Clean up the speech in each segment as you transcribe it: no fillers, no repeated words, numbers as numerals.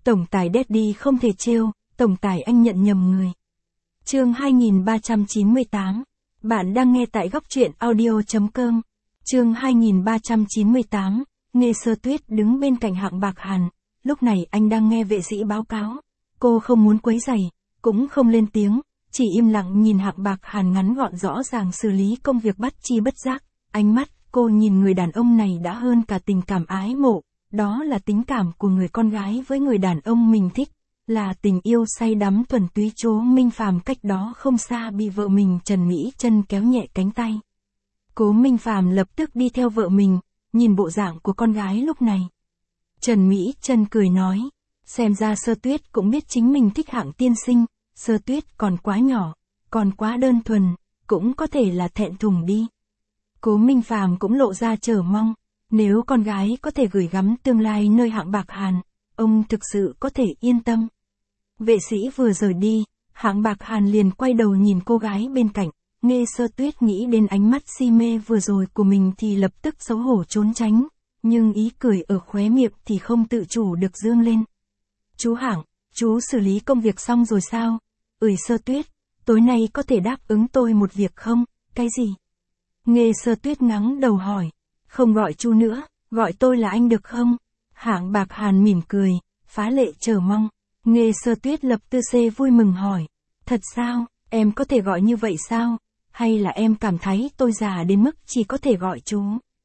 Tổng tài Daddy không thể trêu, tổng tài anh nhận nhầm người. Chương 2398. Bạn đang nghe tại góc truyện audio.com. Chương 2398. Nghe Sơ Tuyết đứng bên cạnh Hạng Bạc Hàn, lúc này anh đang nghe vệ sĩ báo cáo. Cô không muốn quấy rầy, cũng không lên tiếng, chỉ im lặng nhìn Hạng Bạc Hàn ngắn gọn rõ ràng xử lý công việc bất chi bất giác. Ánh mắt cô nhìn người đàn ông này đã hơn cả tình cảm ái mộ, đó là tình cảm của người con gái với người đàn ông mình thích, là tình yêu say đắm thuần túy. Cố Minh Phàm cách đó không xa bị vợ mình Trần Mỹ Chân kéo nhẹ cánh tay. Cố Minh Phàm lập tức đi theo vợ mình, nhìn bộ dạng của con gái lúc này. Trần Mỹ Chân cười nói, xem ra Sơ Tuyết cũng biết chính mình thích Hạng tiên sinh, Sơ Tuyết còn quá nhỏ, còn quá đơn thuần, cũng có thể là thẹn thùng đi. Cố Minh Phàm cũng lộ ra chờ mong, nếu con gái có thể gửi gắm tương lai nơi Hạng Bạc Hàn, ông thực sự có thể yên tâm. Vệ sĩ vừa rời đi, Hạng Bạc Hàn liền quay đầu nhìn cô gái bên cạnh, nghe Sơ Tuyết nghĩ đến ánh mắt si mê vừa rồi của mình thì lập tức xấu hổ trốn tránh, nhưng ý cười ở khóe miệng thì không tự chủ được dương lên. Chú Hạng, chú xử lý công việc xong rồi sao? Sơ Tuyết, tối nay có thể đáp ứng tôi một việc không? Cái gì? Nghe Sơ Tuyết ngắng đầu hỏi, không gọi chú nữa, gọi tôi là anh được không? Hạng Bạc Hàn mỉm cười, phá lệ chờ mong. Nghe Sơ Tuyết lập tư xê vui mừng hỏi, thật sao, em có thể gọi như vậy sao? Hay là em cảm thấy tôi già đến mức chỉ có thể gọi chú?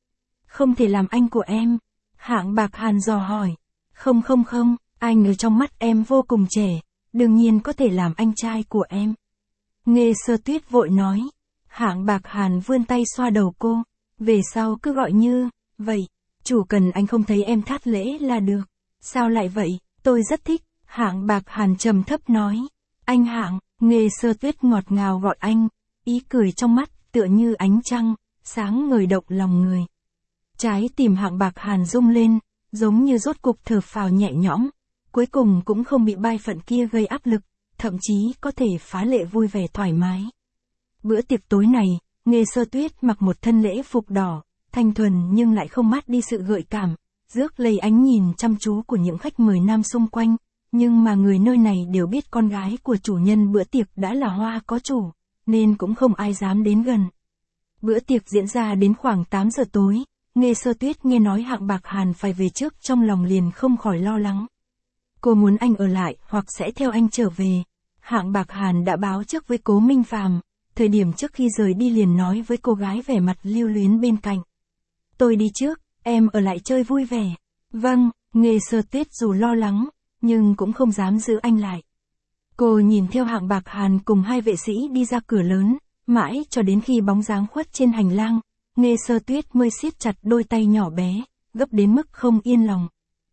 Không thể làm anh của em. Hạng Bạc Hàn dò hỏi, không, anh ở trong mắt em vô cùng trẻ, đương nhiên có thể làm anh trai của em. Nghe Sơ Tuyết vội nói. Hạng Bạc Hàn vươn tay xoa đầu cô, về sau cứ gọi như vậy, chủ cần anh không thấy em thắt lễ là được. Sao lại vậy, tôi rất thích. Hạng Bạc Hàn trầm thấp nói, anh Hạng. Nghe Sơ Tuyết ngọt ngào gọi anh, ý cười trong mắt tựa như ánh trăng, sáng ngời động lòng người. Trái tim Hạng Bạc Hàn rung lên, giống như rốt cục thở phào nhẹ nhõm, cuối cùng cũng không bị bai phận kia gây áp lực, thậm chí có thể phá lệ vui vẻ thoải mái. Bữa tiệc tối này, Nghe Sơ Tuyết mặc một thân lễ phục đỏ, thanh thuần nhưng lại không mất đi sự gợi cảm, rước lấy ánh nhìn chăm chú của những khách mời nam xung quanh, nhưng mà người nơi này đều biết con gái của chủ nhân bữa tiệc đã là Hoa có chủ, nên cũng không ai dám đến gần. Bữa tiệc diễn ra đến khoảng 8 giờ tối, Nghe Sơ Tuyết nghe nói Hạng Bạc Hàn phải về trước trong lòng liền không khỏi lo lắng. Cô muốn anh ở lại hoặc sẽ theo anh trở về. Hạng Bạc Hàn đã báo trước với Cố Minh Phàm, thời điểm trước khi rời đi liền nói với cô gái vẻ mặt lưu luyến bên cạnh. Tôi đi trước, em ở lại chơi vui vẻ. Vâng, Nghe Sơ Tuyết dù lo lắng, nhưng cũng không dám giữ anh lại. Cô nhìn theo Hạng Bạc Hàn cùng hai vệ sĩ đi ra cửa lớn, mãi cho đến khi bóng dáng khuất trên hành lang, Nghe Sơ Tuyết mới siết chặt đôi tay nhỏ bé, gấp đến mức không yên lòng.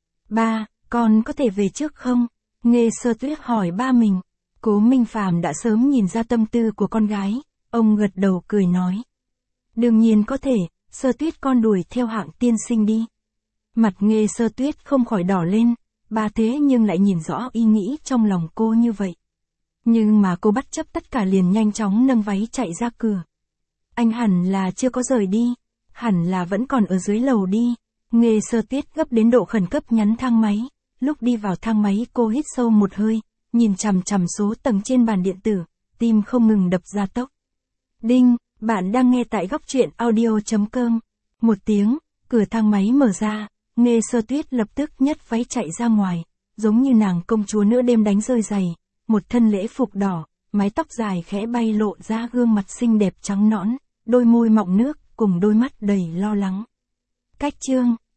Ba, con có thể về trước không? Nghe Sơ Tuyết hỏi ba mình. Cố Minh Phàm đã sớm nhìn ra tâm tư của con gái, ông gật đầu cười nói. Đương nhiên có thể, Sơ Tuyết con đuổi theo Hạng tiên sinh đi. Mặt Nghe Sơ Tuyết không khỏi đỏ lên, ba thế nhưng lại nhìn rõ ý nghĩ trong lòng cô như vậy. Nhưng mà cô bất chấp tất cả liền nhanh chóng nâng váy chạy ra cửa. Anh hẳn là chưa có rời đi, hẳn là vẫn còn ở dưới lầu đi. Nghe Sơ Tuyết gấp đến độ khẩn cấp nhắn thang máy, lúc đi vào thang máy cô hít sâu một hơi, nhìn chằm chằm số tầng trên bàn điện tử, tim không ngừng đập ra tốc. Đinh, bạn đang nghe tại góc truyện audio.com. Một tiếng, cửa thang máy mở ra, Nghe Sơ Tuyết lập tức nhấc váy chạy ra ngoài, giống như nàng công chúa nửa đêm đánh rơi giày, một thân lễ phục đỏ, mái tóc dài khẽ bay lộ ra gương mặt xinh đẹp trắng nõn, đôi môi mọng nước, cùng đôi mắt đầy lo lắng. Cách chương